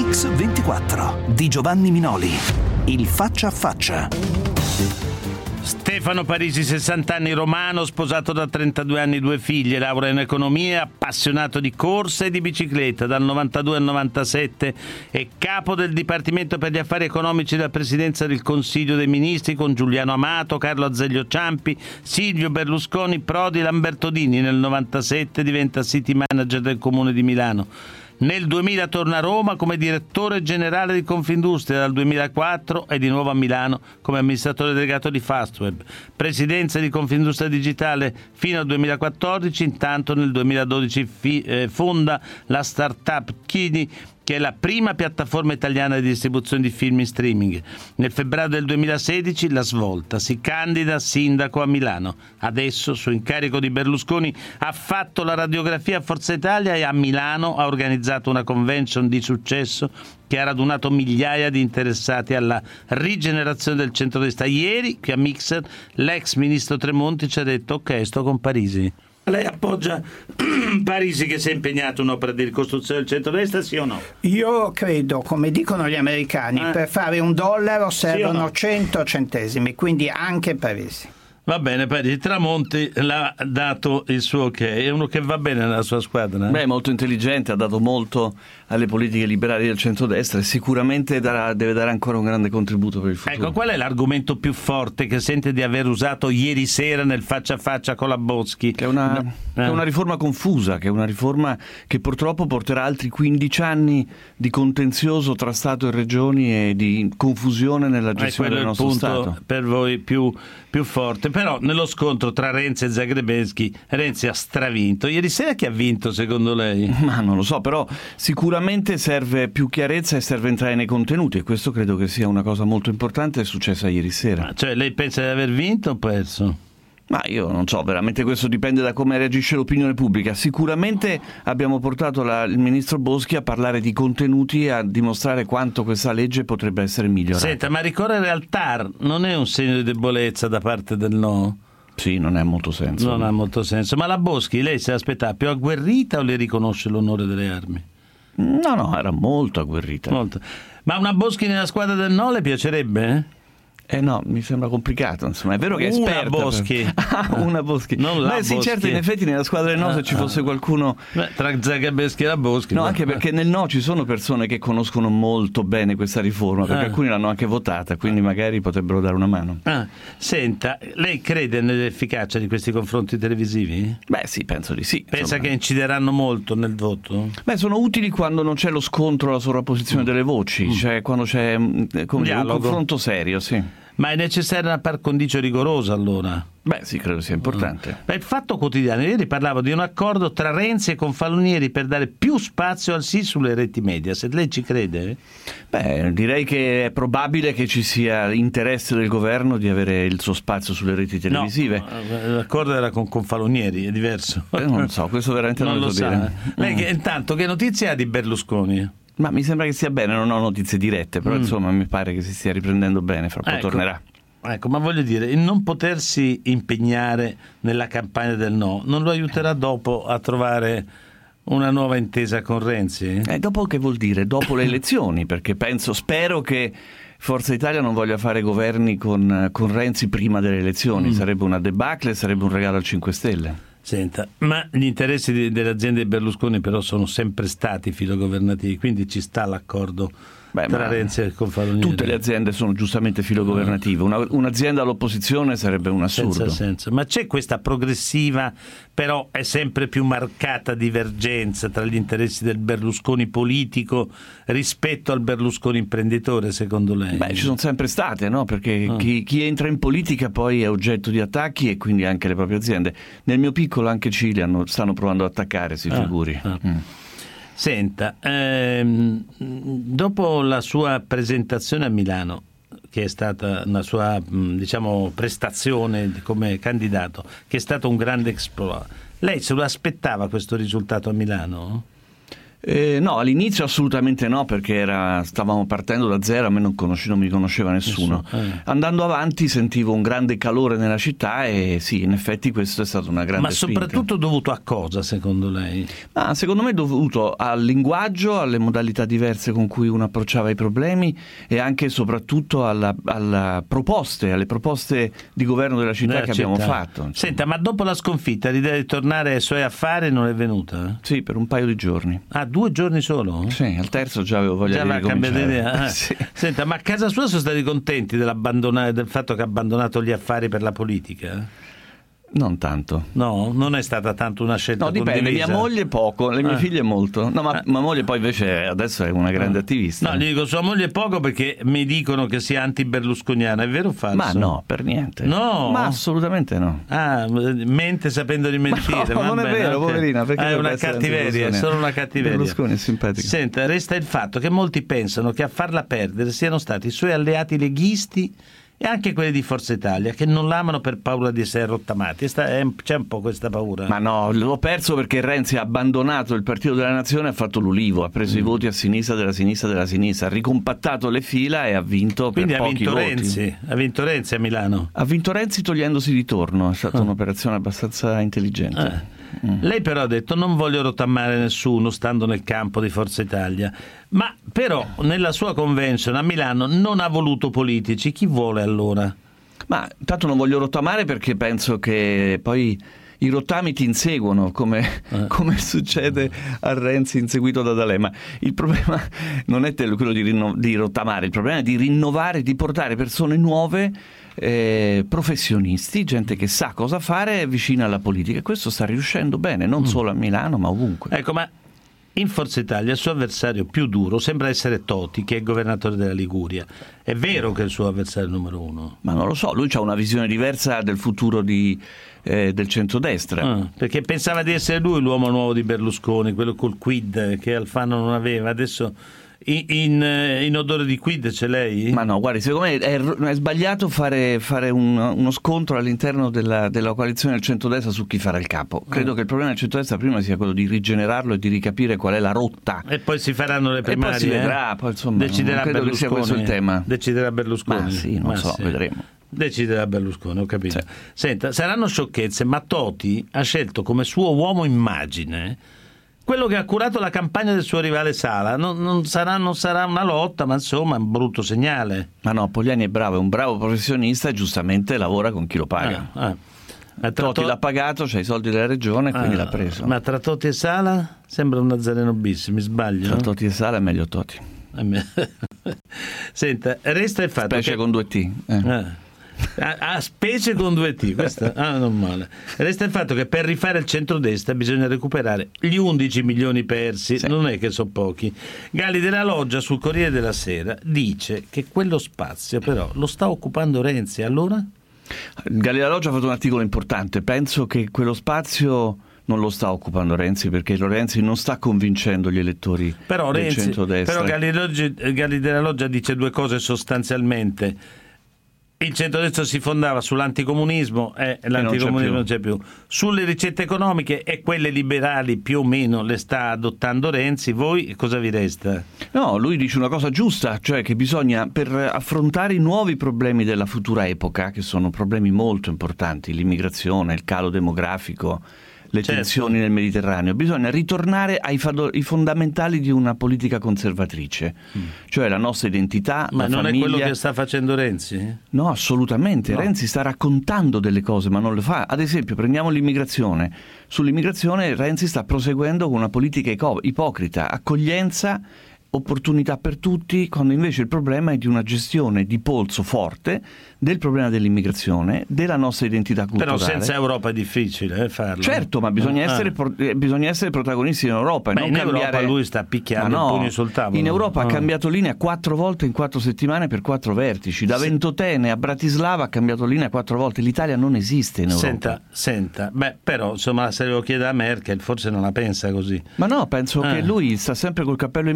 Mix 24 di Giovanni Minoli. Il faccia a faccia. Stefano Parisi, 60 anni, romano, sposato da 32 anni, 2 figlie, laurea in economia, appassionato di corsa e di bicicletta. Dal 92 al 97 è capo del Dipartimento per gli Affari Economici della Presidenza del Consiglio dei Ministri con Giuliano Amato, Carlo Azeglio Ciampi, Silvio Berlusconi, Prodi, Lamberto Dini. Nel 97 diventa City Manager del Comune di Milano. Nel 2000 torna a Roma come direttore generale di Confindustria, dal 2004 è di nuovo a Milano come amministratore delegato di Fastweb. Presidenza di Confindustria Digitale fino al 2014, intanto nel 2012 fonda la startup Kini, che è la prima piattaforma italiana di distribuzione di film in streaming. Nel febbraio del 2016 la svolta, si candida sindaco a Milano. Adesso, su incarico di Berlusconi, ha fatto la radiografia a Forza Italia e a Milano ha organizzato una convention di successo che ha radunato migliaia di interessati alla rigenerazione del centrodestra. Ieri, qui a Mixer, l'ex ministro Tremonti ci ha detto: ok, sto con Parisi. Lei appoggia Parisi che si è impegnato in un'opera di ricostruzione del centrodestra, sì o no? Io credo, come dicono gli americani, per fare $1 servono no? 100 centesimi, quindi anche Parisi. Va bene, Parisi. Tramonti l'ha dato il suo ok, è uno che va bene nella sua squadra. Beh, molto intelligente, ha dato molto alle politiche liberali del centrodestra e sicuramente deve dare ancora un grande contributo per il futuro. Ecco, qual è l'argomento più forte che sente di aver usato ieri sera nel faccia a faccia con la Boschi? Che è una riforma confusa, che è una riforma che purtroppo porterà altri 15 anni di contenzioso tra Stato e Regioni e di confusione nella gestione del nostro Stato. Quello è il punto per voi più forte. Però nello scontro tra Renzi e Zagrebelsky, Renzi ha stravinto. Ieri sera chi ha vinto secondo lei? Ma non lo so, però sicuramente serve più chiarezza e serve entrare nei contenuti, e questo credo che sia una cosa molto importante, è successa ieri sera. Cioè lei pensa di aver vinto o perso? Ma io non so, veramente questo dipende da come reagisce l'opinione pubblica. Sicuramente abbiamo portato il ministro Boschi a parlare di contenuti e a dimostrare quanto questa legge potrebbe essere migliorata. Senta, ma ricorrere al TAR non è un segno di debolezza da parte del no? Sì, non ha molto senso. Non ha molto senso. Ma la Boschi, lei se l'aspetta più agguerrita o le riconosce l'onore delle armi? No, era molto agguerrita. Molto. Ma una Boschi nella squadra del no le piacerebbe? No, mi sembra complicato, insomma. È vero che è esperta. Una Boschi. Una Boschi. Non la sì, Boschi. certo, in effetti nella squadra del no, se ci fosse qualcuno... Tra Zagrebelsky e la Boschi. No, anche perché nel no ci sono persone che conoscono molto bene questa riforma, perché alcuni l'hanno anche votata, quindi magari potrebbero dare una mano. Senta, lei crede nell'efficacia di questi confronti televisivi? Beh sì, penso di sì. Pensa che incideranno molto nel voto? Beh, sono utili quando non c'è lo scontro, la sovrapposizione delle voci, cioè quando c'è un confronto serio, sì. Ma è necessaria una par condicio rigorosa allora? Beh sì, credo sia importante. Beh, il Fatto Quotidiano ieri parlava di un accordo tra Renzi e Confalonieri per dare più spazio al sì sulle reti media. Se lei ci crede? Beh, direi che è probabile che ci sia interesse del governo di avere il suo spazio sulle reti televisive. No, l'accordo era con Confalonieri, è diverso. Non so, questo veramente non lo so dire. Lei intanto che notizie ha di Berlusconi? Ma mi sembra che sia bene, non ho notizie dirette, però insomma mi pare che si stia riprendendo bene, fra poco tornerà. Ecco, ma voglio dire, il non potersi impegnare nella campagna del no non lo aiuterà dopo a trovare una nuova intesa con Renzi? Dopo che vuol dire? Dopo le elezioni, perché spero che Forza Italia non voglia fare governi con Renzi prima delle elezioni, sarebbe una debacle, sarebbe un regalo al 5 Stelle. Senta, ma gli interessi delle aziende di Berlusconi però sono sempre stati filogovernativi, quindi ci sta l'accordo tra Renzi e Confalonieri. Tutte le aziende sono giustamente filogovernative, un'azienda all'opposizione sarebbe un assurdo. Senza senso. Ma c'è questa progressiva, però è sempre più marcata divergenza tra gli interessi del Berlusconi politico rispetto al Berlusconi imprenditore, secondo lei? Beh, ci sono sempre state, no? Perché chi entra in politica poi è oggetto di attacchi e quindi anche le proprie aziende. Nel mio piccolo anche Cile stanno provando ad attaccare, si figuri. Senta, dopo la sua presentazione a Milano, che è stata una sua prestazione come candidato, che è stato un grande exploit, lei se lo aspettava questo risultato a Milano? No, all'inizio assolutamente no, perché stavamo partendo da zero, a me non mi conosceva nessuno. Andando avanti sentivo un grande calore nella città e sì, in effetti questo è stato una grande spinta. Ma soprattutto dovuto a cosa, secondo lei? Secondo me è dovuto al linguaggio, alle modalità diverse con cui uno approcciava i problemi e anche e soprattutto alle proposte di governo della città che abbiamo fatto. Senta, ma dopo la sconfitta l'idea di tornare ai suoi affari non è venuta? Sì, per un paio di giorni. 2 giorni solo? Sì, al terzo già avevo voglia di ricominciare. Cambiato idea. Sì. Senta, ma a casa sua sono stati contenti del fatto che ha abbandonato gli affari per la politica? Non tanto. No, non è stata tanto una scelta condivisa. No, dipende, mia moglie poco, le mie figlie molto. No, ma moglie poi invece adesso è una grande attivista. No, gli dico sua moglie poco perché mi dicono che sia anti-berlusconiana, è vero o falso? Ma no, per niente. No? Ma assolutamente no. Mente sapendo di mentire. Ma no, non è vero, poverina, perché è una cattiveria, è solo una cattiveria. Berlusconi è simpatico. Senta, resta il fatto che molti pensano che a farla perdere siano stati i suoi alleati leghisti e anche quelli di Forza Italia, che non l'amano per paura di essere rottamati. C'è un po' questa paura. Ma no, l'ho perso perché Renzi ha abbandonato il Partito della Nazione e ha fatto l'Ulivo, ha preso i voti a sinistra della sinistra, ha ricompattato le fila e ha vinto. Quindi per pochi voti. Ha vinto Renzi a Milano? Ha vinto Renzi togliendosi di torno, è stata un'operazione abbastanza intelligente. Lei però ha detto non voglio rottammare nessuno stando nel campo di Forza Italia, ma però nella sua convention a Milano non ha voluto politici. Chi vuole allora? Ma tanto non voglio rottamare perché penso che poi i rottami ti inseguono come succede a Renzi inseguito da D'Alema. Il problema non è quello di rottamare, il problema è di rinnovare, di portare persone nuove, professionisti, gente che sa cosa fare vicina alla politica, e questo sta riuscendo bene, non solo a Milano ma ovunque. Ecco, ma in Forza Italia il suo avversario più duro sembra essere Toti, che è governatore della Liguria. È vero che è il suo avversario numero 1? Ma non lo so, lui ha una visione diversa del futuro del centrodestra. Perché pensava di essere lui l'uomo nuovo di Berlusconi, quello col quid che Alfano non aveva. Adesso in odore di quid c'è lei? Ma no, guardi, secondo me è sbagliato fare uno scontro all'interno della coalizione del centrodestra su chi farà il capo. Credo che il problema del centrodestra prima sia quello di rigenerarlo e di ricapire qual è la rotta. E poi si faranno le primarie. E poi si vedrà, poi insomma, deciderà credo Berlusconi. Che sia questo il tema. Deciderà Berlusconi. Ma sì, non so, vedremo. Deciderà Berlusconi, ho capito. Sì. Senta, saranno sciocchezze, ma Toti ha scelto come suo uomo immagine quello che ha curato la campagna del suo rivale Sala. Non sarà una lotta, ma insomma è un brutto segnale. Ma no, Pogliani è bravo, è un bravo professionista e giustamente lavora con chi lo paga. Toti l'ha pagato, c'ha i soldi della regione, quindi l'ha preso. Ma tra Toti e Sala sembra un Nazareno bis, mi sbaglio? Tra Toti e Sala è meglio Toti. Senta, resta il fatto specie con 2T. Specie con 2T, questa non male. Resta il fatto che per rifare il centrodestra bisogna recuperare gli 11 milioni persi, non è che sono pochi. Galli della Loggia sul Corriere della Sera dice che quello spazio però lo sta occupando Renzi, allora? Galli della Loggia ha fatto un articolo importante, penso che quello spazio non lo sta occupando Renzi, perché Renzi non sta convincendo gli elettori del centrodestra. Però Galli della Loggia dice due cose sostanzialmente. Il centrodestra si fondava sull'anticomunismo e l'anticomunismo non c'è più. Sulle ricette economiche e quelle liberali più o meno le sta adottando Renzi. Voi cosa vi resta? No, lui dice una cosa giusta, cioè che bisogna, per affrontare i nuovi problemi della futura epoca, che sono problemi molto importanti, l'immigrazione, il calo demografico, le tensioni nel Mediterraneo, bisogna ritornare ai fondamentali di una politica conservatrice, cioè la nostra identità, ma la non famiglia. È quello che sta facendo Renzi? No, assolutamente. No. Renzi sta raccontando delle cose, ma non le fa. Ad esempio, prendiamo l'immigrazione. Sull'immigrazione Renzi sta proseguendo con una politica ipocrita, accoglienza, opportunità per tutti, quando invece il problema è di una gestione di polso forte del problema dell'immigrazione, della nostra identità culturale. Però senza Europa è difficile farlo. Certo, ma bisogna essere protagonisti in Europa. Beh, non in cambiare... Europa lui sta picchiando il pugno sul tavolo. In Europa ha cambiato linea 4 volte in 4 settimane per 4 vertici. Da Ventotene a Bratislava ha cambiato linea 4 volte. L'Italia non esiste in Europa. Senta, beh, però insomma se lo chiede a Merkel forse non la pensa così. Ma no, penso che lui sta sempre col cappello in mano a chiedere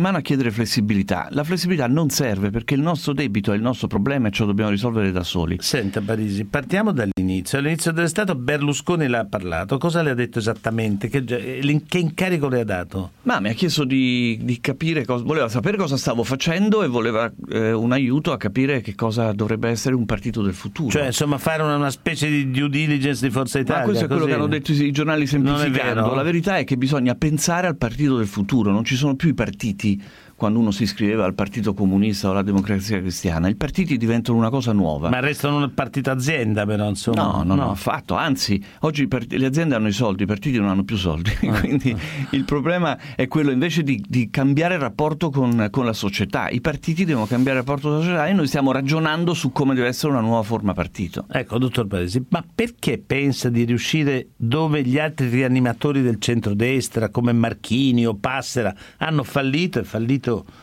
chiedere flessibilità. La flessibilità non serve perché il nostro debito è il nostro problema e ce lo dobbiamo risolvere da soli. Senta Parisi, partiamo dall'inizio. All'inizio dell'estate Berlusconi le ha parlato. Cosa le ha detto esattamente? Che incarico le ha dato? Ma mi ha chiesto di capire voleva sapere cosa stavo facendo e voleva un aiuto a capire che cosa dovrebbe essere un partito del futuro. Cioè, insomma, fare una specie di due diligence di Forza Italia. Ma questo è quello che hanno detto i giornali semplificando. La verità è che bisogna pensare al partito del futuro. Non ci sono più i partiti quando uno si iscriveva al Partito Comunista o alla Democrazia Cristiana. I partiti diventano una cosa nuova. Ma restano un partito azienda, però, insomma. No, affatto. Anzi, oggi le aziende hanno i soldi, i partiti non hanno più soldi. Quindi il problema è quello invece di cambiare il rapporto con la società. I partiti devono cambiare il rapporto con la società e noi stiamo ragionando su come deve essere una nuova forma partito. Ecco, dottor Parisi, ma perché pensa di riuscire dove gli altri rianimatori del centrodestra come Marchini o Passera hanno fallito e fallito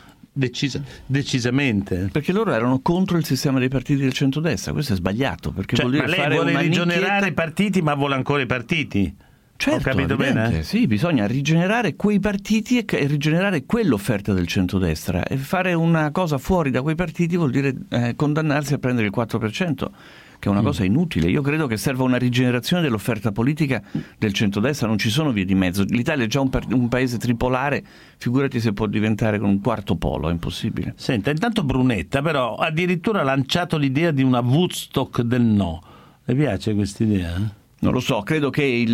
decisamente? Perché loro erano contro il sistema dei partiti del centrodestra. Questo è sbagliato, perché vuol dire ma lei fare vuole una rigenerare i partiti, ma vuole ancora i partiti? Certo, ho capito bene? Sì, bisogna rigenerare quei partiti e rigenerare quell'offerta del centrodestra, e fare una cosa fuori da quei partiti vuol dire condannarsi a prendere il 4%, che è una cosa inutile. Io credo che serva una rigenerazione dell'offerta politica del centrodestra, non ci sono vie di mezzo. L'Italia è già un paese tripolare, figurati se può diventare con un quarto polo, è impossibile. Senta, intanto Brunetta però addirittura ha lanciato l'idea di una Woodstock del no. Le piace questa idea? Non lo so, credo che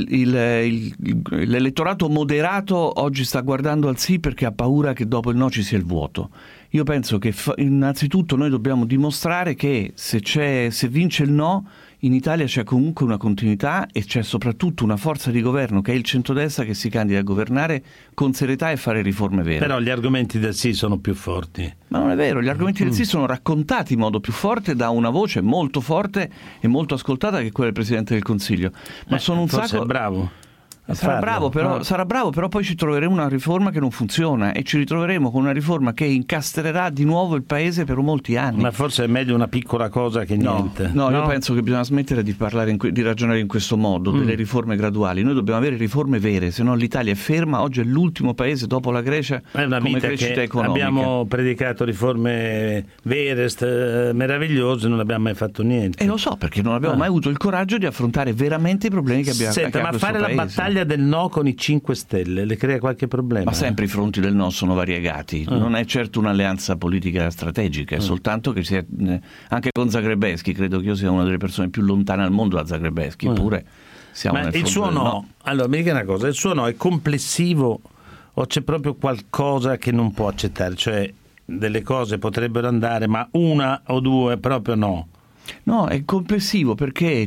l'elettorato moderato oggi sta guardando al sì perché ha paura che dopo il no ci sia il vuoto. Io penso che innanzitutto noi dobbiamo dimostrare che se vince il no, in Italia c'è comunque una continuità e c'è soprattutto una forza di governo che è il centrodestra che si candida a governare con serietà e fare riforme vere. Però gli argomenti del sì sono più forti. Ma non è vero, gli argomenti del sì sono raccontati in modo più forte da una voce molto forte e molto ascoltata che è quella del Presidente del Consiglio. Ma sono un sacco... È bravo. Sarà bravo, però poi ci troveremo una riforma che non funziona e ci ritroveremo con una riforma che incastrerà di nuovo il paese per molti anni. Ma forse è meglio una piccola cosa che niente. No, io penso che bisogna smettere di parlare di ragionare in questo modo, delle riforme graduali. Noi dobbiamo avere riforme vere, se no l'Italia è ferma. Oggi è l'ultimo paese dopo la Grecia come crescita economica. Abbiamo predicato riforme vere, meravigliose, non abbiamo mai fatto niente. E lo so, perché non abbiamo mai avuto il coraggio di affrontare veramente i problemi che abbiamo. Senta, ma fare la battaglia del no con i 5 Stelle le crea qualche problema? Ma sempre i fronti del no sono variegati, non è certo un'alleanza politica strategica, è soltanto che anche con Zagrebelsky, credo che io sia una delle persone più lontane al mondo da Zagrebelsky, eppure siamo nel fronte il suo del no. Allora mi dica una cosa, il suo no è complessivo o c'è proprio qualcosa che non può accettare? Cioè delle cose potrebbero andare ma una o due proprio no? No, è complessivo perché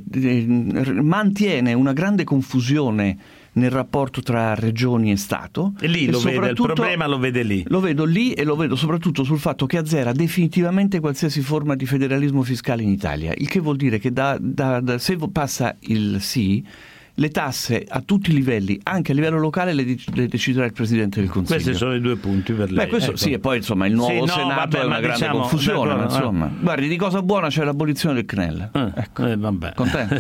mantiene una grande confusione nel rapporto tra regioni e Stato. E lì lo vede, il problema lo vede lì. Lo vedo lì e lo vedo soprattutto sul fatto che azzera definitivamente qualsiasi forma di federalismo fiscale in Italia, il che vuol dire che se passa il sì, le tasse a tutti i livelli, anche a livello locale, le deciderà il Presidente del Consiglio. Questi sono i 2 punti per lei. Questo, ecco. Sì, e poi insomma il nuovo Senato è una grande confusione, ma insomma. Guardi, di cosa buona c'è l'abolizione del CNEL. Ecco. Vabbè. Contento?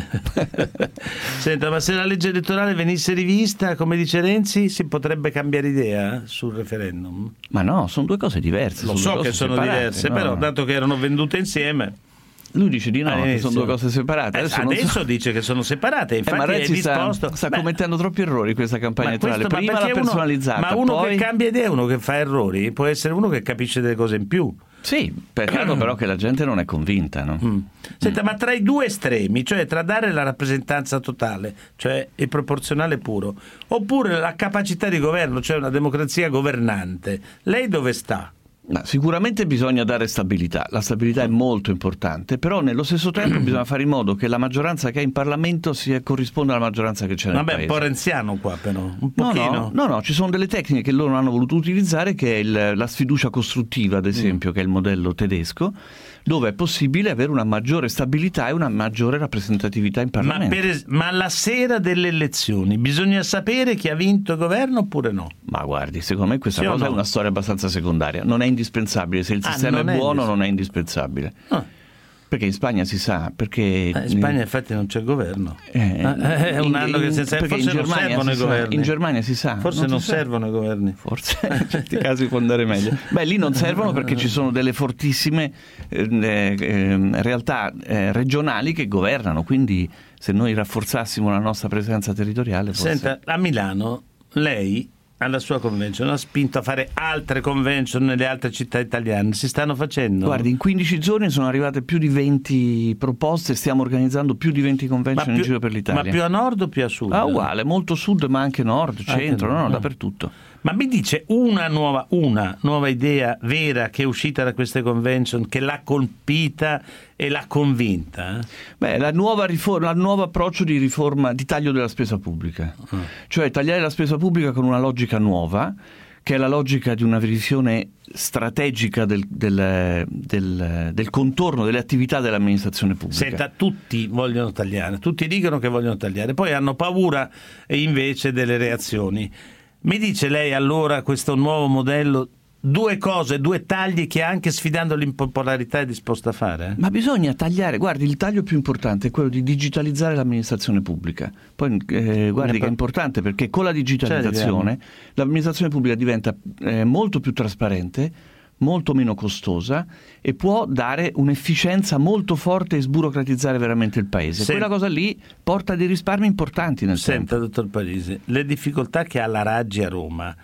Senta, ma se la legge elettorale venisse rivista, come dice Renzi, si potrebbe cambiare idea sul referendum? Ma no, sono due cose diverse. Lo so che sono diverse, no. Però dato che erano vendute insieme... Lui dice di no, che sono due cose separate. Adesso dice che sono separate, infatti ma Renzi è disposto... sta commettendo troppi errori in questa campagna elettorale. Prima la personalizzata, ma uno poi... che cambia idea, uno che fa errori, può essere uno che capisce delle cose in più. Sì, peccato però che la gente non è convinta, no? Senta, ma tra i due estremi, cioè tra dare la rappresentanza totale, cioè il proporzionale puro, oppure la capacità di governo, cioè una democrazia governante, lei dove sta? Ma sicuramente bisogna dare stabilità, la stabilità è molto importante, però nello stesso tempo bisogna fare in modo che la maggioranza che è in Parlamento corrisponda alla maggioranza che c'è nel paese. Vabbè, un po' renziano qua però, un pochino. No, ci sono delle tecniche che loro non hanno voluto utilizzare, che è la sfiducia costruttiva, ad esempio, che è il modello tedesco, dove è possibile avere una maggiore stabilità e una maggiore rappresentatività in Parlamento. Ma la sera delle elezioni bisogna sapere chi ha vinto il governo oppure no? Ma guardi, secondo me questa cosa è una storia abbastanza secondaria, non è indispensabile, se il sistema è buono non è indispensabile. Perché in Spagna si sa, perché in Spagna infatti non c'è governo. È un anno che forse non servono i governi. In Germania si sa. Forse non servono i governi. Forse in certi casi può andare meglio. Beh, lì non servono perché ci sono delle fortissime realtà regionali che governano, quindi se noi rafforzassimo la nostra presenza territoriale forse... Senta, a Milano lei alla sua convention ha spinto a fare altre convention nelle altre città italiane, si stanno facendo? Guardi, in 15 giorni sono arrivate più di 20 proposte, stiamo organizzando più di 20 convention in giro per l'Italia. Ma più a nord o più a sud? Uguale, molto sud ma anche nord, centro, no, dappertutto. Ma mi dice una nuova idea vera che è uscita da queste convention, che l'ha colpita e l'ha convinta? Beh, il nuovo approccio di riforma, di taglio della spesa pubblica. Cioè tagliare la spesa pubblica con una logica nuova, che è la logica di una visione strategica del contorno delle attività dell'amministrazione pubblica. Senta, tutti vogliono tagliare, tutti dicono che vogliono tagliare, poi hanno paura invece delle reazioni. Mi dice lei allora questo nuovo modello, due tagli che anche sfidando l'impopolarità è disposto a fare? Ma bisogna tagliare, guardi, il taglio più importante è quello di digitalizzare l'amministrazione pubblica. Poi guardi che è importante perché con la digitalizzazione l'amministrazione pubblica diventa molto più trasparente, molto meno costosa e può dare un'efficienza molto forte e sburocratizzare veramente il paese. Quella cosa lì porta dei risparmi importanti nel tempo. Senta, dottor Parisi, le difficoltà che ha la Raggi a Roma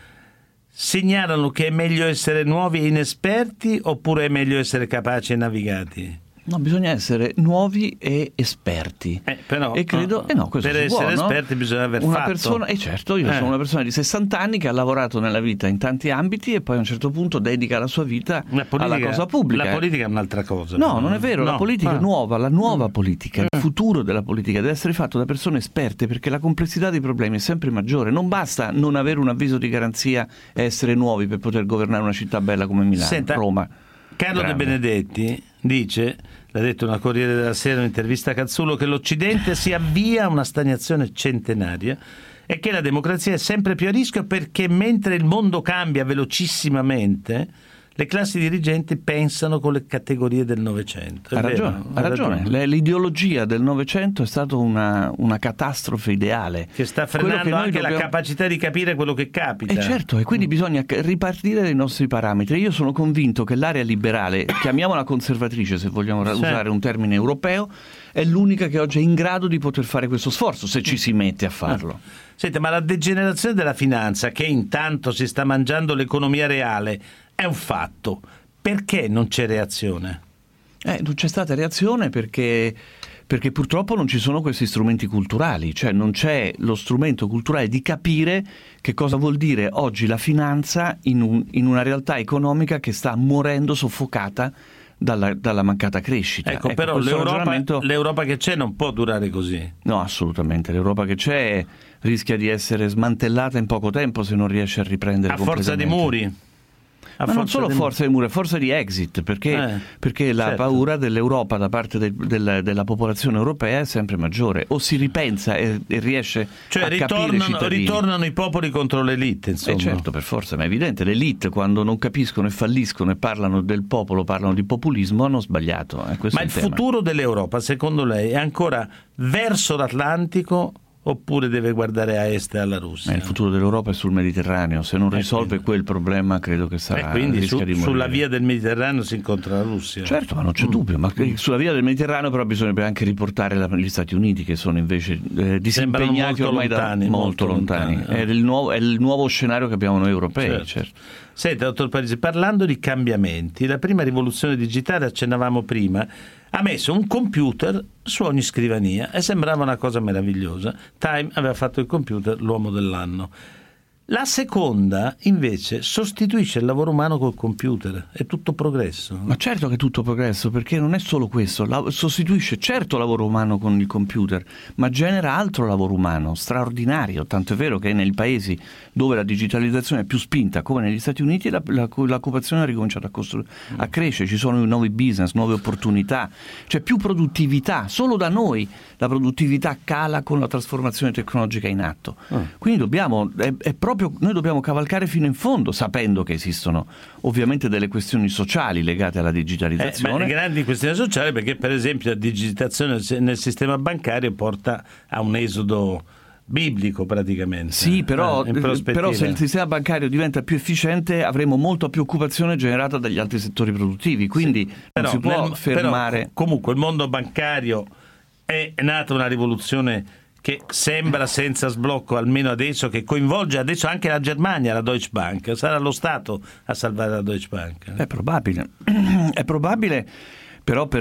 segnalano che è meglio essere nuovi e inesperti oppure è meglio essere capaci e navigati? No, bisogna essere nuovi e esperti. Però, e credo, questo per essere può, esperti bisogna aver una fatto. Persona, certo, io sono una persona di 60 anni che ha lavorato nella vita in tanti ambiti e poi a un certo punto dedica la sua vita alla cosa pubblica. La politica è un'altra cosa. No, non è vero, la politica è nuova, la nuova politica, il futuro della politica deve essere fatto da persone esperte perché la complessità dei problemi è sempre maggiore. Non basta non avere un avviso di garanzia e essere nuovi per poter governare una città bella come Milano, Roma. Carlo De Benedetti dice, l'ha detto una Corriere della Sera, un'intervista a Cazzullo, che l'Occidente si avvia a una stagnazione centenaria e che la democrazia è sempre più a rischio perché mentre il mondo cambia velocissimamente le classi dirigenti pensano con le categorie del Novecento. Ha ragione. L'ideologia del Novecento è stata una catastrofe ideale. Che sta frenando anche la capacità di capire quello che capita. Certo, e quindi bisogna ripartire dai nostri parametri. Io sono convinto che l'area liberale, chiamiamola conservatrice se vogliamo usare un termine europeo, è l'unica che oggi è in grado di poter fare questo sforzo, se ci si mette a farlo. Senta, ma la degenerazione della finanza, che intanto si sta mangiando l'economia reale, è un fatto. Perché non c'è reazione? Non c'è stata reazione perché purtroppo non ci sono questi strumenti culturali, cioè non c'è lo strumento culturale di capire che cosa vuol dire oggi la finanza in una realtà economica che sta morendo soffocata dalla mancata crescita. Ecco, però l'Europa che c'è non può durare così. No, assolutamente. L'Europa che c'è rischia di essere smantellata in poco tempo se non riesce a riprendere completamente. A forza di muri. Ma non solo forza di muro, forza di exit, perché la paura dell'Europa da parte della popolazione europea è sempre maggiore. O si ripensa e riesce a capire i cittadini. Ritornano i popoli contro l'elite, insomma. Certo, per forza, ma è evidente, l'elite quando non capiscono e falliscono e parlano del popolo, parlano di populismo, hanno sbagliato. Ma il futuro dell'Europa, secondo lei, è ancora verso l'Atlantico oppure deve guardare a est e alla Russia? Il futuro dell'Europa è sul Mediterraneo, se non risolve quel problema credo che sarà quindi rischia di morire. Sulla via del Mediterraneo si incontra la Russia. Certo, ma non c'è dubbio, ma sulla via del Mediterraneo però bisognerebbe anche riportare gli Stati Uniti che sono invece disimpegnati ormai molto lontani. È il nuovo scenario che abbiamo noi europei. Certo. Senta, dottor Parisi, parlando di cambiamenti, la prima rivoluzione digitale, accennavamo prima, ha messo un computer su ogni scrivania e sembrava una cosa meravigliosa. Time aveva fatto il computer l'uomo dell'anno. La seconda, invece, sostituisce il lavoro umano col computer. È tutto progresso. Ma certo che è tutto progresso, perché non è solo questo. Sostituisce certo il lavoro umano con il computer, ma genera altro lavoro umano, straordinario. Tanto è vero che nei paesi dove la digitalizzazione è più spinta, come negli Stati Uniti, l'occupazione ha ricominciato a crescere. Ci sono nuovi business, nuove opportunità. C'è più produttività. Solo da noi la produttività cala con la trasformazione tecnologica in atto. Quindi è proprio noi dobbiamo cavalcare fino in fondo, sapendo che esistono ovviamente delle questioni sociali legate alla digitalizzazione. Grandi questioni sociali, perché per esempio la digitalizzazione nel sistema bancario porta a un esodo biblico praticamente. Sì, però se il sistema bancario diventa più efficiente avremo molta più occupazione generata dagli altri settori produttivi, quindi non si può fermare. Però, comunque il mondo bancario è nata una rivoluzione che sembra senza sblocco, almeno adesso, che coinvolge adesso anche la Germania, la Deutsche Bank. Sarà lo Stato a salvare la Deutsche Bank. È probabile, però per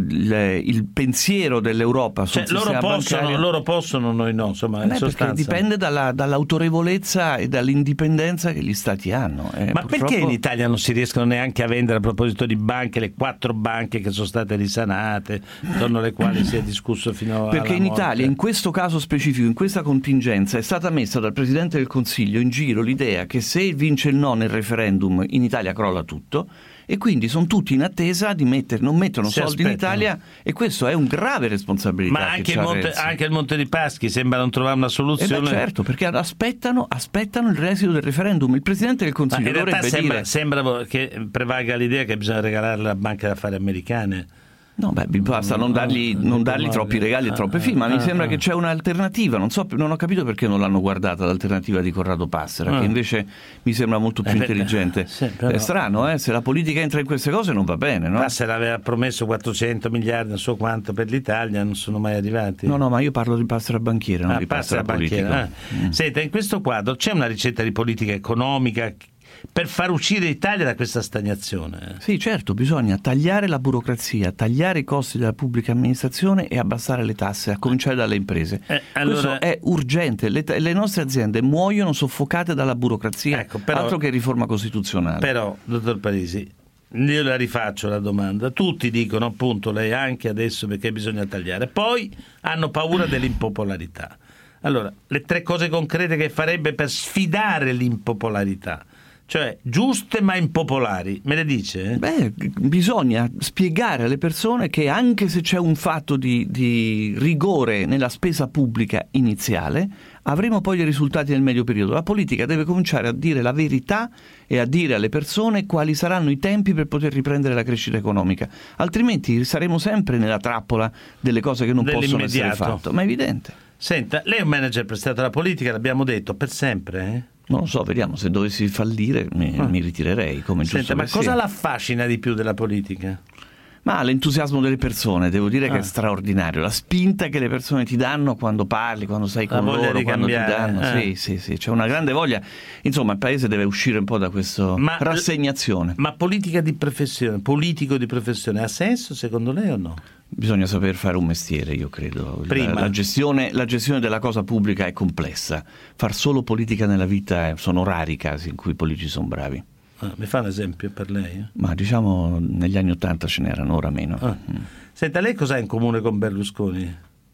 il pensiero dell'Europa sul sistema bancario... loro possono, noi no, insomma, in sostanza. Perché dipende dall'autorevolezza e dall'indipendenza che gli stati hanno. Ma perché in Italia non si riescono neanche a vendere, a proposito di banche, le 4 banche che sono state risanate, intorno alle quali si è discusso fino a perché in morte? Italia, in questo caso specifico, in questa contingenza, è stata messa dal Presidente del Consiglio in giro l'idea che se vince il no nel referendum in Italia crolla tutto, e quindi sono tutti in attesa di non mettono soldi in Italia, e questo è un grave responsabilità. Ma anche il Monte dei Paschi sembra non trovare una soluzione. Certo, perché aspettano il resito del referendum. Il Presidente del Consiglio dovrebbe dire... Sembra che prevalga l'idea che bisogna regalare la banca d'affari americane. No, basta non dargli troppi regali e troppe firme, ma mi sembra che c'è un'alternativa, non ho capito perché non l'hanno guardata l'alternativa di Corrado Passera, che invece mi sembra molto più intelligente. Però... È strano, se la politica entra in queste cose non va bene, no? Passera aveva promesso 400 miliardi, non so quanto, per l'Italia, non sono mai arrivati. No, ma io parlo di Passera banchiere, non di Passera politica. Senta, in questo quadro c'è una ricetta di politica economica per far uscire l'Italia da questa stagnazione? Sì, certo, bisogna tagliare la burocrazia, tagliare i costi della pubblica amministrazione e abbassare le tasse, a cominciare dalle imprese. Questo è urgente, le nostre aziende muoiono soffocate dalla burocrazia, altro che riforma costituzionale. Però, dottor Parisi, io la rifaccio la domanda, tutti dicono, appunto, lei anche adesso, perché bisogna tagliare, poi hanno paura dell'impopolarità. Allora, le 3 cose concrete che farebbe per sfidare l'impopolarità, cioè giuste ma impopolari, me le dice? Bisogna spiegare alle persone che anche se c'è un fatto di rigore nella spesa pubblica iniziale, avremo poi i risultati nel medio periodo. La politica deve cominciare a dire la verità e a dire alle persone quali saranno i tempi per poter riprendere la crescita economica, altrimenti saremo sempre nella trappola delle cose che non possono essere fatte, ma è evidente. Senta, lei è un manager prestato alla politica, l'abbiamo detto, per sempre? Non lo so, vediamo, se dovessi fallire mi ritirerei, come giusto. Senta, ma cosa l'affascina di più della politica? Ma l'entusiasmo delle persone, devo dire che è straordinario, la spinta che le persone ti danno quando parli, quando sei con loro, quando ti danno, sì, c'è una grande voglia. Insomma, il paese deve uscire un po' da questa rassegnazione. Ma politica di professione, politico di professione, ha senso secondo lei o no? Bisogna saper fare un mestiere, io credo. La gestione della cosa pubblica è complessa. Far solo politica nella vita, sono rari i casi in cui i politici sono bravi. Mi fa un esempio per lei? Ma diciamo negli anni '80 ce n'erano, ora meno. Senta, lei cos'ha in comune con Berlusconi?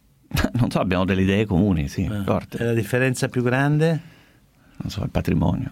Non so, abbiamo delle idee comuni, sì, forte. E la differenza più grande? Non so, il patrimonio.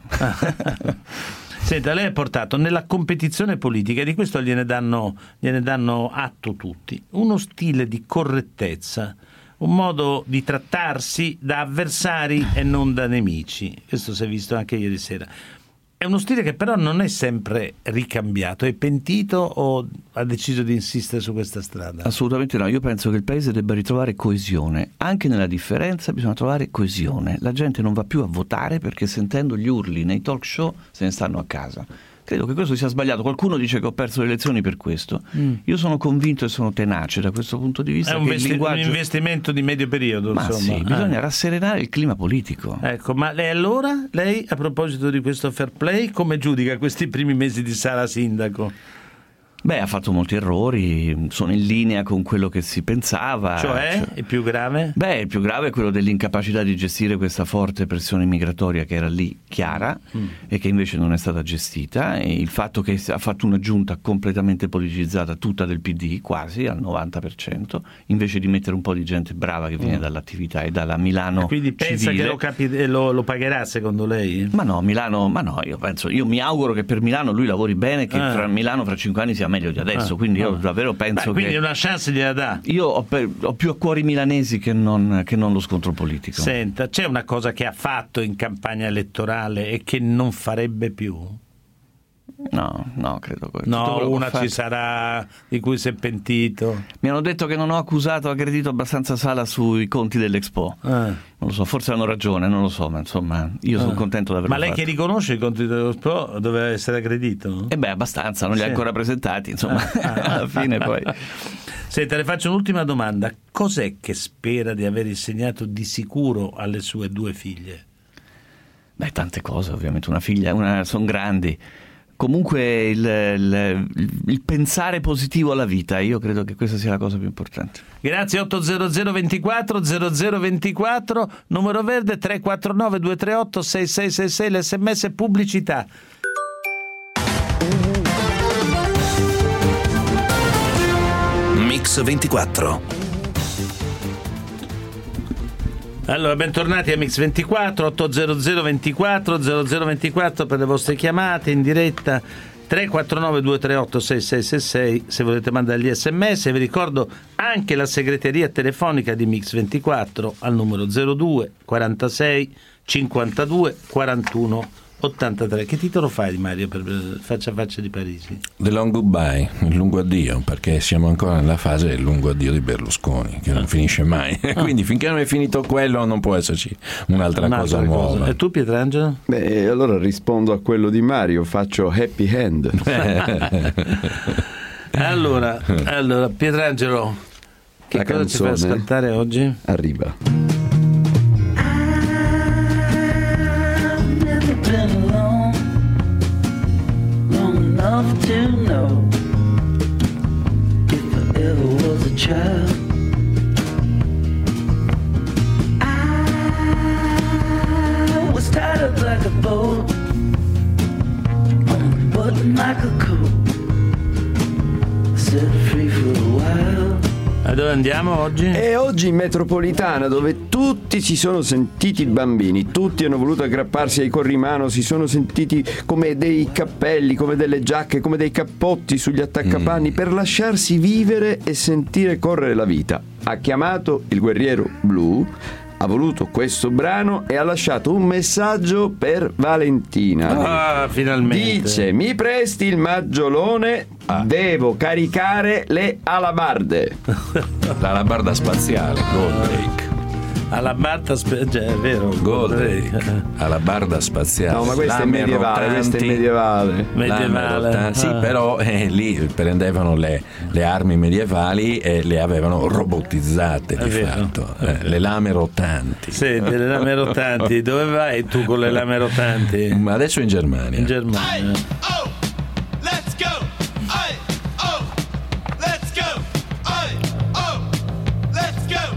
Senta, lei ha portato nella competizione politica, di questo gliene danno atto tutti, uno stile di correttezza, un modo di trattarsi da avversari e non da nemici. Questo si è visto anche ieri sera. È uno stile che però non è sempre ricambiato. È pentito o ha deciso di insistere su questa strada? Assolutamente no, io penso che il paese debba ritrovare coesione. Anche nella differenza bisogna trovare coesione. La gente non va più a votare perché sentendo gli urli nei talk show se ne stanno a casa. Credo che questo sia sbagliato. Qualcuno dice che ho perso le elezioni per questo. Io sono convinto e sono tenace da questo punto di vista. È un investimento di medio periodo. Ma insomma. Sì, bisogna rasserenare il clima politico. Ecco, ma lei a proposito di questo fair play, come giudica questi primi mesi di Sala Sindaco? Ha fatto molti errori, sono in linea con quello che si pensava. Cioè, il più grave? Il più grave è quello dell'incapacità di gestire questa forte pressione migratoria che era lì chiara e che invece non è stata gestita, e il fatto che ha fatto una giunta completamente politicizzata, tutta del PD, quasi al 90%, invece di mettere un po' di gente brava che viene dall'attività e dalla Milano quindi pensa civile. Che lo pagherà secondo lei? Io mi auguro che per Milano lui lavori bene, che Milano fra 5 anni sia meglio di adesso, quindi io davvero penso quindi che una chance gliela dà. io ho più a cuore i milanesi che non lo scontro politico. Senta, c'è una cosa che ha fatto in campagna elettorale e che non farebbe più? No, credo che No, una ci sarà di cui si è pentito. Mi hanno detto che non ho aggredito abbastanza Sala sui conti dell'Expo. Non lo so, forse hanno ragione, non lo so, ma insomma io sono contento di averlo Ma lei fatto. che riconosce i conti dell'Expo doveva essere aggredito? Abbastanza, non li ha ancora presentati, insomma, alla fine poi. Senta, le faccio un'ultima domanda. Cos'è che spera di aver insegnato di sicuro alle sue 2 figlie? Tante cose, ovviamente. Una figlia, sono grandi. Comunque il pensare positivo alla vita, io credo che questa sia la cosa più importante. Grazie. 800 24 0024, numero verde 349 238 6666, l'SMS pubblicità. Mix 24. Allora, bentornati a Mix 24, 800 24 0024 per le vostre chiamate in diretta, 349 238 6666 se volete mandare gli sms. Vi ricordo anche la segreteria telefonica di Mix 24 al numero 02 46 52 41 83. Che titolo fai, Mario, per Faccia a Faccia di Parisi? The Long Goodbye, il lungo addio, perché siamo ancora nella fase del lungo addio di Berlusconi, che non finisce mai. Quindi finché non è finito quello non può esserci un'altra cosa nuova. E tu, Pietrangelo? Allora rispondo a quello di Mario, faccio happy hand. Allora, Pietrangelo, che cosa ci fai ascoltare oggi? Arriva. To know if I ever was a child, I was tied up like a boat on a button like a coat, set free for a while. A dove andiamo oggi? E oggi in metropolitana, dove tutti si sono sentiti bambini, tutti hanno voluto aggrapparsi ai corrimano, si sono sentiti come dei cappelli, come delle giacche, come dei cappotti sugli attaccapanni per lasciarsi vivere e sentire correre la vita. Ha chiamato il Guerriero Blu, ha voluto questo brano e ha lasciato un messaggio per Valentina. Finalmente. Dice: mi presti il maggiolone, devo caricare le alabarde. L'alabarda spaziale, Goldrake. Alabarda è vero, Goldrake, alabarda spaziale. No, ma questa è medievale, medievale. Sì, però lì prendevano le armi medievali e le avevano robotizzate di fatto. Le lame rotanti. Sì, delle lame rotanti. Dove vai tu con le lame rotanti? Ma adesso in Germania. In Germania. Let's go! Let's go! Let's go!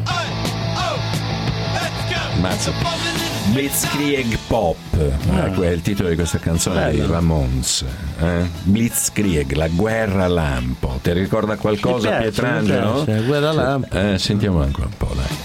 Mazza. Blitzkrieg Pop, è il titolo di questa canzone di Ramones. Blitzkrieg, la guerra lampo. Ti ricorda qualcosa, Pietrangelo? La guerra lampo. Sentiamo anche un po', dai.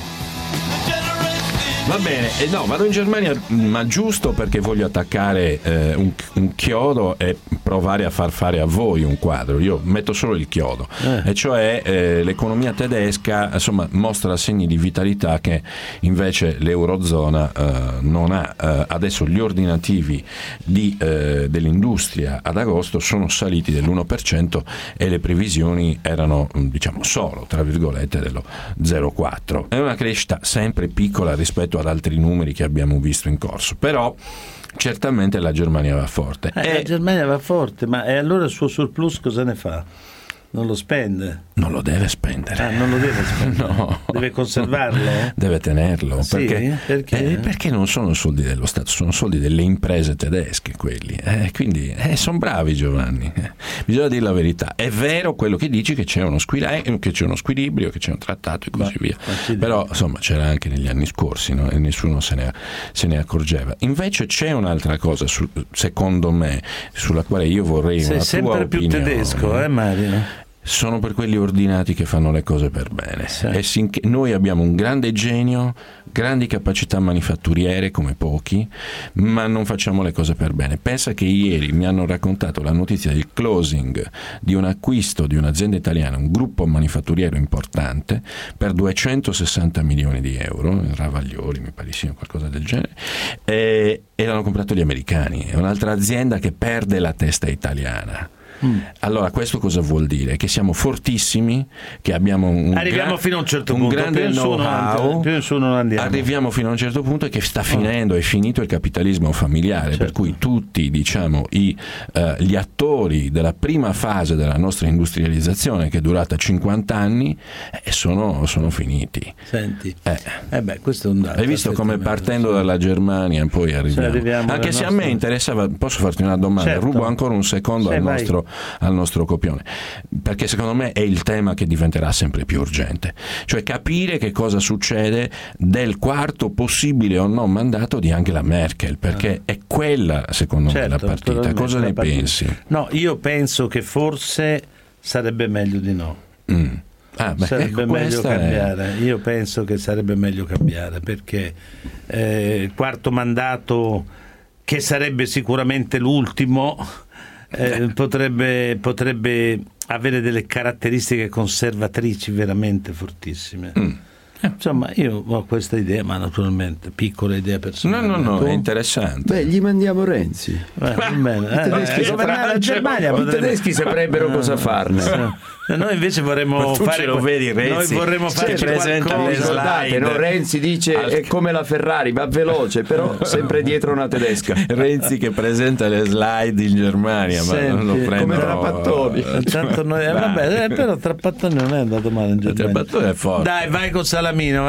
Va bene, no, vado in Germania, ma giusto perché voglio attaccare un chiodo e provare a far fare a voi un quadro. Io metto solo il chiodo, e cioè l'economia tedesca, insomma, mostra segni di vitalità che invece l'Eurozona non ha. Adesso gli ordinativi dell'industria ad agosto sono saliti dell'1% e le previsioni erano, diciamo, solo, tra virgolette, dello 0,4. È una crescita sempre piccola rispetto ad altri numeri che abbiamo visto in corso, però certamente la Germania va forte. La Germania va forte, ma e allora il suo surplus cosa ne fa? Non lo spende? Non lo deve spendere. Non lo deve spendere? No. Deve conservarlo? Deve tenerlo. Sì? Perché? Perché non sono soldi dello Stato, sono soldi delle imprese tedesche quelli. Quindi sono bravi, Giovanni. Bisogna dire la verità. È vero quello che dici, che c'è uno squilibrio, che c'è un trattato e così via. Però insomma c'era anche negli anni scorsi, no? E nessuno se ne accorgeva. Invece c'è un'altra cosa, secondo me, sulla quale io vorrei una tua opinione. Sei sempre più tedesco, Mario? sono per quelli ordinati che fanno le cose per bene. Sì. E noi abbiamo un grande genio, grandi capacità manifatturiere come pochi, ma non facciamo le cose per bene. Pensa che ieri mi hanno raccontato la notizia del closing di un acquisto di un'azienda italiana, un gruppo manifatturiero importante, per 260 milioni di euro, in Ravaglioli mi pare sia qualcosa del genere, e l'hanno comprato gli americani. È un'altra azienda che perde la testa italiana. Allora, questo cosa vuol dire? Che siamo fortissimi, che abbiamo arriviamo fino a un certo punto, grande know-how, più in su non andiamo. Arriviamo fino a un certo punto e che sta finendo, è finito il capitalismo familiare, per cui tutti, diciamo, gli attori della prima fase della nostra industrializzazione, che è durata 50 anni, sono finiti. Senti, questo è un dato. Hai visto come partendo dalla Germania poi arriviamo? Anche se a me interessava, posso farti una domanda? Certo. Rubo ancora un secondo al nostro copione, perché secondo me è il tema che diventerà sempre più urgente, cioè capire che cosa succede del quarto possibile o no mandato di Angela Merkel, perché è quella secondo me la partita. Cosa ne pensi? No, io penso che forse sarebbe meglio di no. Sarebbe meglio cambiare. Io penso che sarebbe meglio cambiare, perché il quarto mandato, che sarebbe sicuramente l'ultimo, potrebbe avere delle caratteristiche conservatrici veramente fortissime. Insomma, io ho questa idea, ma naturalmente piccola idea personale. No, è interessante. Beh, gli mandiamo Renzi. I tedeschi saprebbero cosa farne. Noi invece vorremmo fare, lo vedi, Renzi, noi vorremmo fare presenta le slide. No, Renzi dice è come la Ferrari, va veloce, però sempre dietro una tedesca. Renzi che presenta le slide in Germania, ma non lo prendo come Trapattoni. Tanto noi, però Trapattoni non è andato male in Germania. Trapattoni è forte. Dai, vai con Salamino,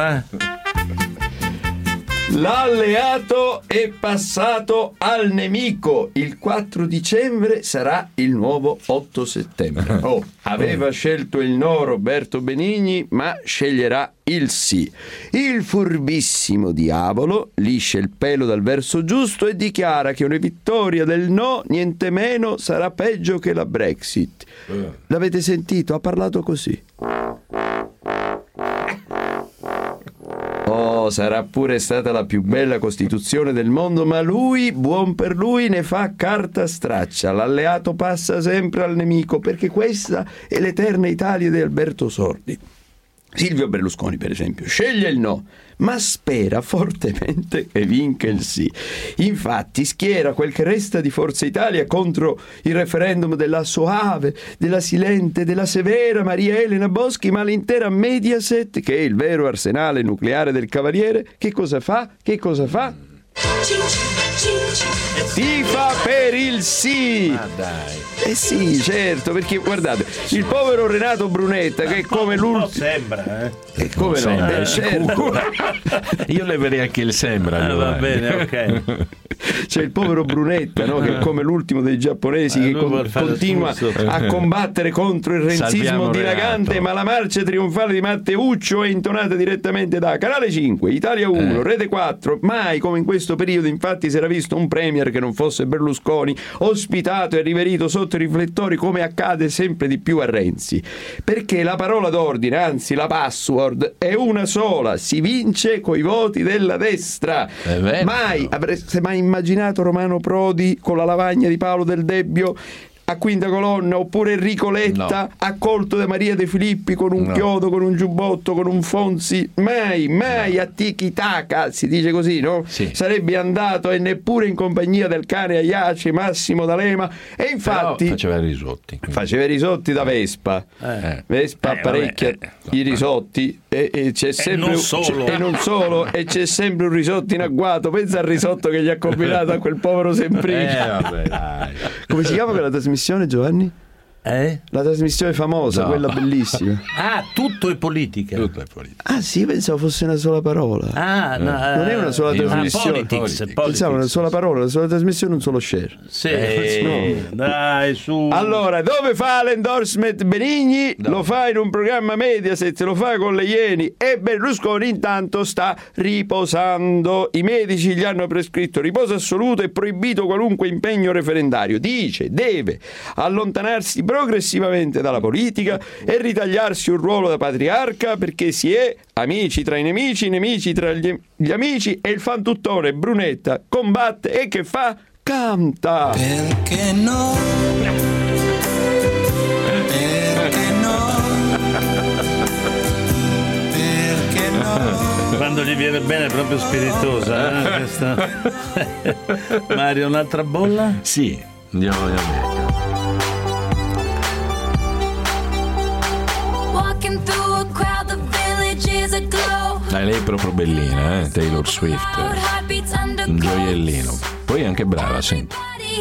L'alleato è passato al nemico. Il 4 dicembre sarà il nuovo 8 settembre. Aveva scelto il no Roberto Benigni, ma sceglierà il sì. Il furbissimo diavolo liscia il pelo dal verso giusto e dichiara che una vittoria del no, niente meno, sarà peggio che la Brexit. L'avete sentito? Ha parlato così. Sarà pure stata la più bella Costituzione del mondo, ma lui, buon per lui, ne fa carta straccia. L'alleato passa sempre al nemico, perché questa è l'eterna Italia di Alberto Sordi. Silvio Berlusconi, per esempio, sceglie il no, ma spera fortemente che vinca il sì. Infatti schiera quel che resta di Forza Italia contro il referendum della soave, della silente, della severa Maria Elena Boschi, ma l'intera Mediaset, che è il vero arsenale nucleare del Cavaliere, che cosa fa? Tifa per il sì. Ma dai. Sì, certo, perché guardate, il povero Renato Brunetta, che è come l'ultimo. Sembra, come no? Certo. Io leverei anche il sembra. Va bene, ok. C'è il povero Brunetta, no? Che è come l'ultimo dei giapponesi, che continua a combattere contro il renzismo dilagante, ma la marcia trionfale di Matteuccio è intonata direttamente da Canale 5, Italia 1, Rete 4. Mai come in questo periodo, infatti, si era visto un premier che non fosse Berlusconi ospitato e riverito sotto i riflettori, come accade sempre di più a Renzi, perché la parola d'ordine, anzi la password, è una sola: si vince coi voti della destra. Mai avreste mai immaginato Romano Prodi con la lavagna di Paolo Del Debbio a quinta colonna, oppure Enrico Letta accolto da Maria De Filippi con un chiodo, con un giubbotto, con un Fonzi? Mai a tiki-taka, si dice così, no? Sì. Sarebbe andato, e neppure in compagnia del cane Aiace Massimo D'Alema. E infatti faceva i risotti da Vespa. Vespa apparecchia i risotti e c'è sempre e c'è sempre un risotto in agguato. Pensa al risotto che gli ha combinato a quel povero Semprino. Come si chiama quella trasmissione, Giovanni? La trasmissione famosa, quella bellissima. Tutto è politica. Sì, pensavo fosse una sola parola. Non è una sola trasmissione. Pensavo una sola parola, una sola trasmissione, un solo share. Dai, su. Allora, dove fa l'endorsement Benigni? Lo fa in un programma Mediaset, lo fa con le Ieni, e Berlusconi intanto sta riposando. I medici gli hanno prescritto riposo assoluto e proibito qualunque impegno referendario. Dice, deve allontanarsi progressivamente dalla politica e ritagliarsi un ruolo da patriarca, perché si è amici tra i nemici, nemici tra gli amici, e il fantuttone Brunetta combatte e che fa? Canta! Perché no? Perché no? Perché no? Quando gli viene bene è proprio spiritosa, questa. Mario, un'altra bolla? Sì, andiamo in America. Walking through a crowd, the village is aglow. Lei è proprio bellina, Taylor Swift, un gioiellino. Poi è anche brava, senti.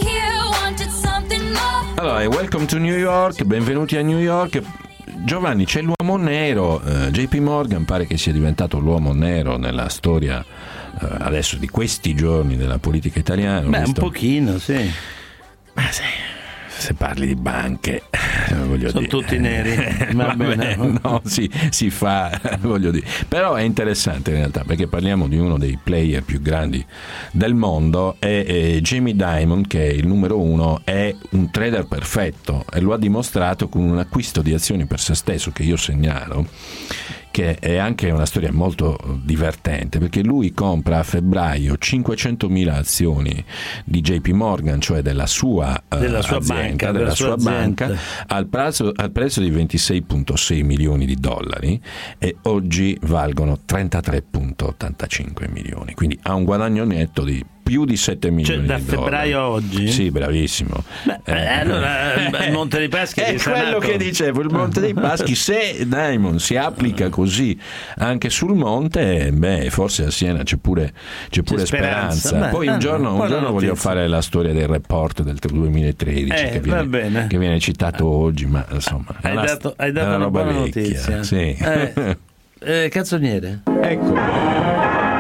Allora, welcome to New York, benvenuti a New York. Giovanni, c'è l'uomo nero, JP Morgan pare che sia diventato l'uomo nero nella storia adesso di questi giorni della politica italiana. Beh, un pochino, sì. Ma sì, se parli di banche, voglio sono dire, tutti neri. Va bene. No, si fa, voglio dire. Però è interessante in realtà, perché parliamo di uno dei player più grandi del mondo e Jamie Dimon, che è il numero 1, è un trader perfetto e lo ha dimostrato con un acquisto di azioni per se stesso che io segnalo, che è anche una storia molto divertente, perché lui compra a febbraio 500.000 azioni di JP Morgan, cioè della sua azienda, della sua banca, al prezzo di 26,6 milioni di dollari, e oggi valgono 33,85 milioni, quindi ha un guadagno netto di più di 7 milioni da di dollari. febbraio a oggi? Sì, bravissimo. Allora il Monte dei Paschi è quello che dicevo, il Monte dei Paschi, se Diamond si applica così anche sul monte, forse a Siena c'è pure speranza. Poi un giorno voglio fare la storia del report del 2013 che viene citato oggi, ma insomma hai dato una roba buona vecchia, notizia. sì. Canzoniere, Ecco.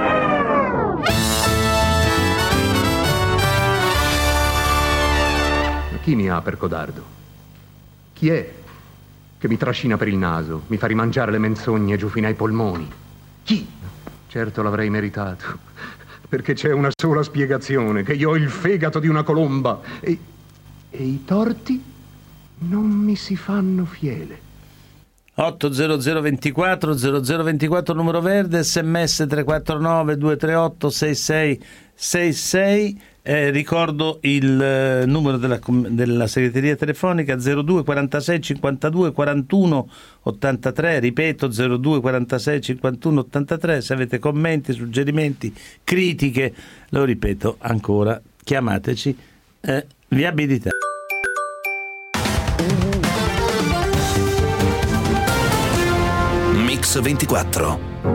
Chi mi ha per codardo? Chi è che mi trascina per il naso, mi fa rimangiare le menzogne giù fino ai polmoni? Chi? Certo l'avrei meritato, perché c'è una sola spiegazione, che io ho il fegato di una colomba e i torti non mi si fanno fiele. 80024 0024 numero verde, sms 349 238 6666. Ricordo il numero della segreteria telefonica 02 46 52 41 83, ripeto 02 46 51 83. Se avete commenti, suggerimenti, critiche, lo ripeto ancora, chiamateci. Viabilità. Mix 24.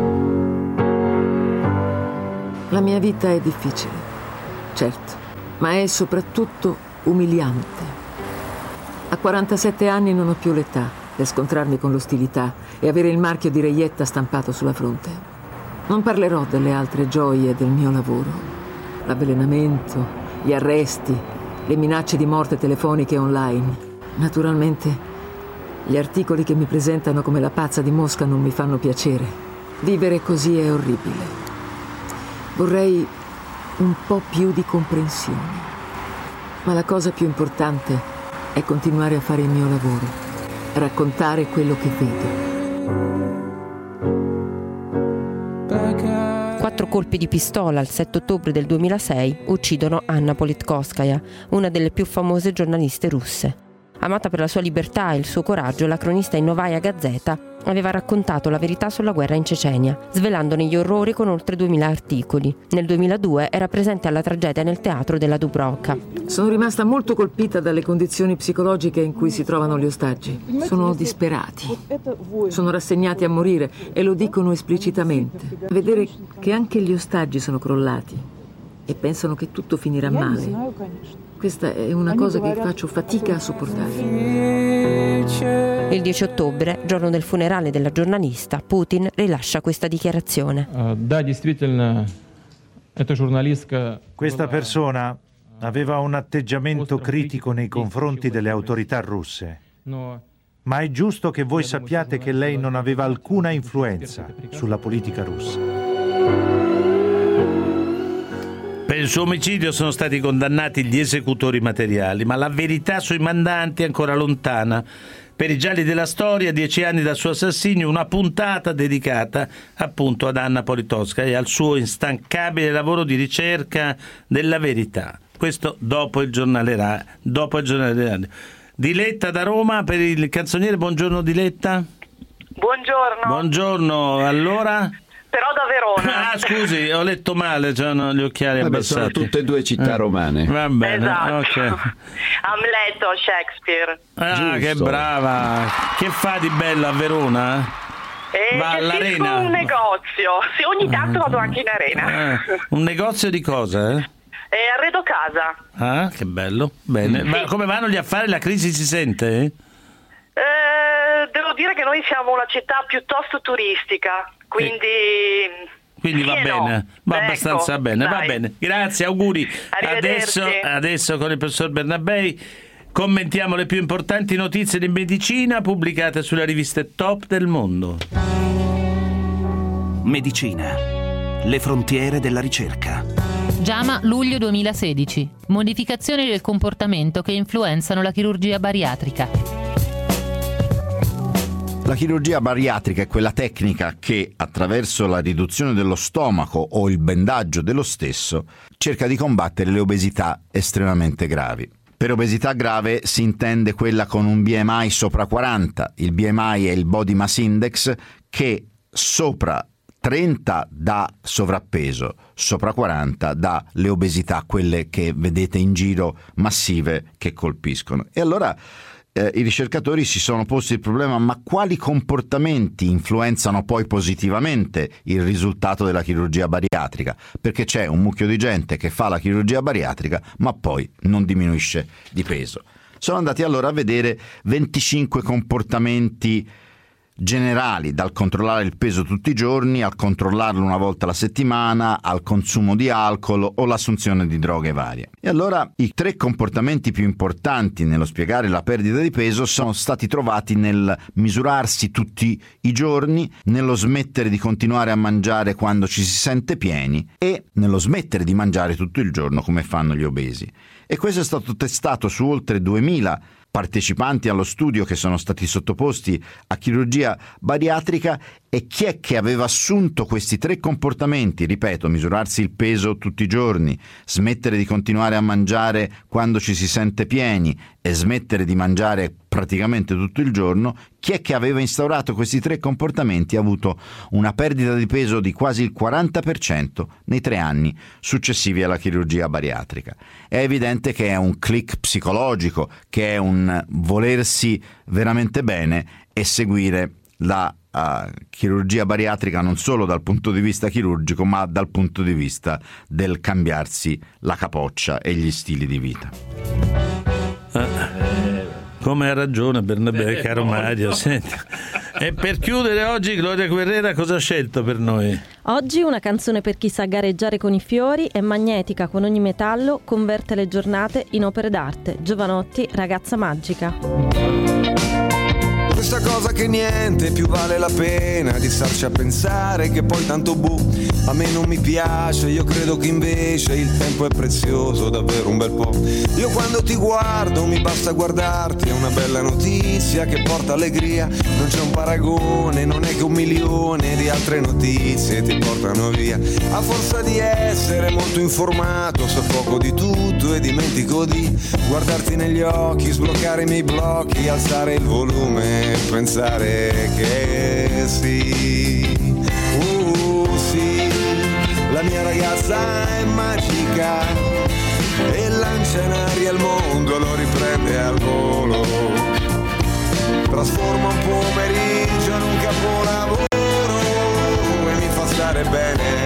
La mia vita è difficile, certo, ma è soprattutto umiliante. A 47 anni non ho più l'età per scontrarmi con l'ostilità e avere il marchio di reietta stampato sulla fronte. Non parlerò delle altre gioie del mio lavoro: l'avvelenamento, gli arresti, le minacce di morte telefoniche online. Naturalmente gli articoli che mi presentano come la pazza di Mosca non mi fanno piacere. Vivere così è orribile. Vorrei un po' più di comprensione. Ma la cosa più importante è continuare a fare il mio lavoro, raccontare quello che vedo. 4 colpi di pistola il 7 ottobre del 2006 uccidono Anna Politkovskaya, una delle più famose giornaliste russe. Amata per la sua libertà e il suo coraggio, la cronista in Novaya Gazeta aveva raccontato la verità sulla guerra in Cecenia, svelandone gli orrori con oltre 2000 articoli. Nel 2002 era presente alla tragedia nel teatro della Dubrovka. Sono rimasta molto colpita dalle condizioni psicologiche in cui si trovano gli ostaggi. Sono disperati, sono rassegnati a morire e lo dicono esplicitamente. Vedere che anche gli ostaggi sono crollati e pensano che tutto finirà male. Questa è una cosa che faccio fatica a sopportare. Il 10 ottobre, giorno del funerale della giornalista, Putin rilascia questa dichiarazione. Questa persona aveva un atteggiamento critico nei confronti delle autorità russe. Ma è giusto che voi sappiate che lei non aveva alcuna influenza sulla politica russa. Per il suo omicidio sono stati condannati gli esecutori materiali, ma la verità sui mandanti è ancora lontana. Per i gialli della storia, 10 anni dal suo assassinio, una puntata dedicata appunto ad Anna Politkovskaja e al suo instancabile lavoro di ricerca della verità. Questo dopo il giornale radio. Diletta da Roma per il canzoniere. Buongiorno Diletta. Buongiorno, allora? Però da Verona. Ah, scusi, ho letto male, hanno gli occhiali abbassati. Sono tutte e due città romane. Va bene, esatto. Okay. Hamlet o Shakespeare. Ah, che brava. Che fa di bello a Verona? Va all'arena. Un negozio. Sì, ogni tanto vado anche in arena. Un negozio di cosa, Arredo casa. Ah, che bello. Bene. Sì. Ma come vanno gli affari? La crisi si sente? Devo dire che noi siamo una città piuttosto turistica, quindi va bene, va abbastanza bene, dai. Va bene. Grazie, auguri. Adesso con il professor Bernabei commentiamo le più importanti notizie di medicina pubblicate sulle riviste top del mondo. Medicina. Le frontiere della ricerca. JAMA luglio 2016. Modificazioni del comportamento che influenzano la chirurgia bariatrica. La chirurgia bariatrica è quella tecnica che, attraverso la riduzione dello stomaco o il bendaggio dello stesso, cerca di combattere le obesità estremamente gravi. Per obesità grave si intende quella con un BMI sopra 40. Il BMI è il Body Mass Index, che sopra 30 dà sovrappeso, sopra 40 dà le obesità, quelle che vedete in giro, massive, che colpiscono. E allora i ricercatori si sono posti il problema: ma quali comportamenti influenzano poi positivamente il risultato della chirurgia bariatrica? Perché c'è un mucchio di gente che fa la chirurgia bariatrica ma poi non diminuisce di peso. Sono andati allora a vedere 25 comportamenti generali, dal controllare il peso tutti i giorni, al controllarlo una volta alla settimana, al consumo di alcol o l'assunzione di droghe varie. E allora i 3 comportamenti più importanti nello spiegare la perdita di peso sono stati trovati nel misurarsi tutti i giorni, nello smettere di continuare a mangiare quando ci si sente pieni e nello smettere di mangiare tutto il giorno come fanno gli obesi. E questo è stato testato su oltre 2000 partecipanti allo studio che sono stati sottoposti a chirurgia bariatrica. E chi è che aveva assunto questi 3 comportamenti, ripeto, misurarsi il peso tutti i giorni, smettere di continuare a mangiare quando ci si sente pieni e smettere di mangiare praticamente tutto il giorno, chi è che aveva instaurato questi 3 comportamenti ha avuto una perdita di peso di quasi il 40% nei 3 anni successivi alla chirurgia bariatrica. È evidente che è un click psicologico, che è un volersi veramente bene e seguire la chirurgia bariatrica non solo dal punto di vista chirurgico, ma dal punto di vista del cambiarsi la capoccia e gli stili di vita. Come ha ragione Bernabé, caro Mario. Senti. E per chiudere oggi, Gloria Guerrera cosa ha scelto per noi? Oggi una canzone per chi sa gareggiare con i fiori, è magnetica con ogni metallo, converte le giornate in opere d'arte. Giovanotti, Ragazza magica. Questa cosa che niente più vale la pena di starci a pensare, che poi tanto a me non mi piace. Io credo che invece il tempo è prezioso, davvero un bel po'. Io quando ti guardo mi basta guardarti, è una bella notizia che porta allegria. Non c'è un paragone, non è che 1 milione di altre notizie ti portano via. A forza di essere molto informato, so poco di tutto e dimentico di guardarti negli occhi, sbloccare i miei blocchi, alzare il volume, pensare che sì, la mia ragazza è magica e lancia in aria il mondo, lo riprende al volo, pomeriggio in un capolavoro e mi fa stare bene.